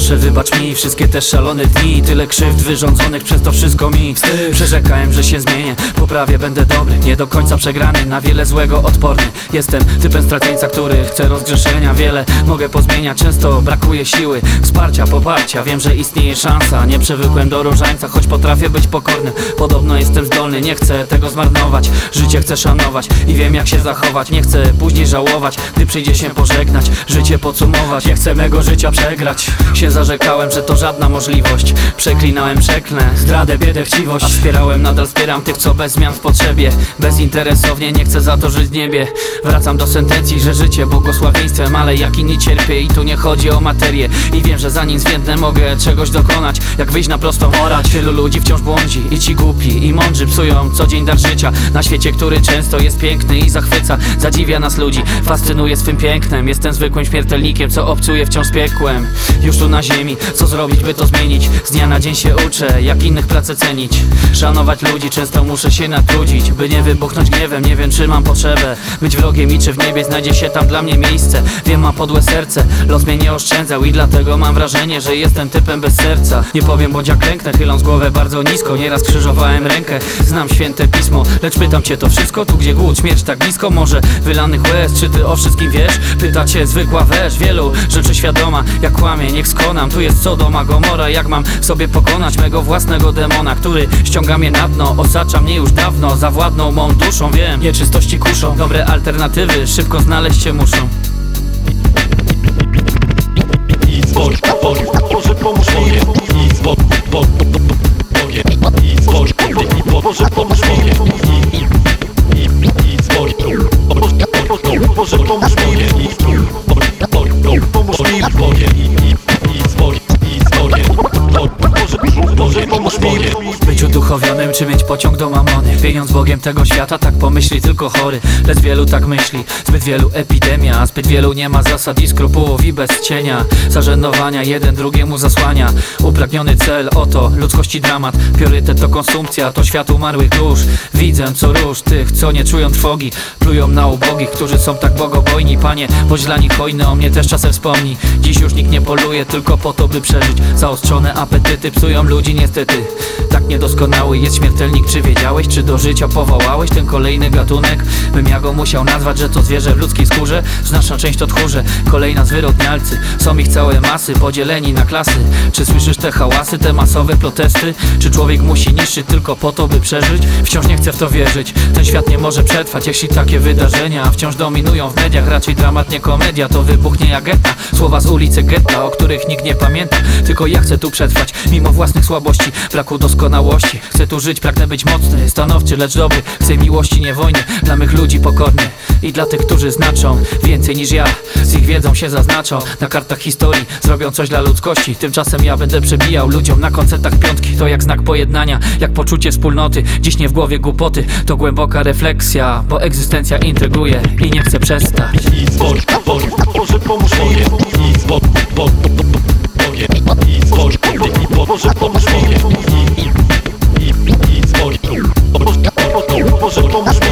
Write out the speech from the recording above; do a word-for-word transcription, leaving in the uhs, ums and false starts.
Proszę wybacz mi wszystkie te szalone dni, tyle krzywd wyrządzonych przez to wszystko mi wstyd. Przyrzekałem, że się zmienię, poprawię, będę dobry, nie do końca przegrany, na wiele złego odporny. Jestem typem straceńca, który chce rozgrzeszenia. Wiele mogę pozmieniać, często brakuje siły, wsparcia, poparcia. Wiem, że istnieje szansa, nie przywykłem do różańca, choć potrafię być pokorny. Podobno jestem zdolny, nie chcę tego zmarnować. Życie chcę szanować i wiem, jak się zachować. Nie chcę później żałować, gdy przyjdzie się pożegnać, życie podsumować. Nie chcę mego życia przegrać. Się zarzekałem, że to żadna możliwość. Przeklinałem, przeklnę zdradę, biedę, chciwość. A wspierałem, nadal wspieram tych, co bez zmian w potrzebie. Bezinteresownie, nie chcę za to żyć w niebie. Wracam do sentencji, że życie błogosławieństwem, ale jak inni cierpię i tu nie chodzi o materię. I wiem, że zanim zwiędnę, mogę czegoś dokonać. Jak wyjść na prostą orać. Wielu ludzi wciąż błądzi, i ci głupi, i mądrzy psują co dzień dar życia. Na świecie, który często jest piękny i zachwyca, zadziwia nas ludzi, fascynuje swym pięknem. Jestem zwykłym śmiertelnikiem, co obcuje wciąż z piekłem. Już tu na ziemi, co zrobić, by to zmienić? Z dnia na dzień się uczę, jak innych pracę cenić. Szanować ludzi, często muszę się natrudzić, by nie wybuchnąć gniewem. Nie wiem, czy mam potrzebę być wrogiem i czy w niebie znajdzie się tam dla mnie miejsce. Wiem, mam podłe serce, los mnie nie oszczędzał i dlatego mam wrażenie, że jestem typem bez serca. Nie powiem, bądź jak klęknę, chyląc głowę bardzo nisko. Nieraz krzyżowałem rękę, znam święte pismo, lecz pytam cię, to wszystko? Tu gdzie głód, śmierć tak blisko, może wylanych łez, czy ty o wszystkim wiesz? Pyta cię zwykła wesz, wielu rzeczy świadoma. Jak kłamie, niech skonam, tu jest Sodoma, Gomora. Jak mam w sobie pokonać mego własnego demona, który ściąga mnie na dno, osacza mnie już dawno, zawładnął mą duszą. Wiem, nieczystości kuszą, dobre alternatywy szybko znaleźć się muszą. Idź z Bogiem, Boże pomóż mi. Idź z Bogiem, idź z Bogiem, Boże pomóż mi. Idź z Bogiem, Boże pomóż mi. Pomóż mi w Bogiem. Idź z Bogiem, idź z Bogiem, Boże pomóż mi. Być uduchowionym, czy mieć pociąg do mamony? Pieniądz Bogiem tego świata, tak pomyśli tylko chory. Lecz wielu tak myśli, zbyt wielu epidemia. Zbyt wielu nie ma zasad i skrupułów i bez cienia zażenowania, jeden drugiemu zasłania upragniony cel, oto ludzkości dramat. Priorytet to konsumpcja, to świat umarłych dusz. Widzę co róż tych, co nie czują trwogi, plują na ubogich, którzy są tak bogobojni. Panie, bądź dla nich hojny, o mnie też czasem wspomnij. Dziś już nikt nie poluje tylko po to, by przeżyć. Zaostrzone apetyty psują ludzi niestety. Tak niedoskonały jest śmiertelnik, czy wiedziałeś? Czy do życia powołałeś ten kolejny gatunek? Bym ja go musiał nazwać, że to zwierzę w ludzkiej skórze. Znaczna część to tchórze, kolejna zwyrodnialcy. Są ich całe masy, podzieleni na klasy. Czy słyszysz te hałasy, te masowe protesty? Czy człowiek musi niszczyć tylko po to, by przeżyć? Wciąż nie chcę w to wierzyć, ten świat nie może przetrwać, jeśli takie wydarzenia wciąż dominują w mediach. Raczej dramat, nie komedia, to wybuchnie jak getta. Słowa z ulicy getta, o których nikt nie pamięta. Tylko ja chcę tu przetrwać, mimo własnych słabości, braku doskonałości. Chcę tu żyć, pragnę być mocny, stanowczy, lecz dobry. Chcę miłości, nie wojny, dla mych ludzi pokorny. I dla tych, którzy znaczą więcej niż ja, z ich wiedzą się zaznaczą na kartach historii, zrobią coś dla ludzkości. Tymczasem ja będę przebijał ludziom na koncertach piątki. To jak znak pojednania, jak poczucie wspólnoty. Dziś nie w głowie głupoty, to głęboka refleksja, bo egzystencja intryguje i nie chcę przestać. Idź z Bogiem, Boże pomóż mi. Idź z Bogiem, idź z Bogiem, Boże pomóż mi. Idź z Bogiem, Boże pomóż mi.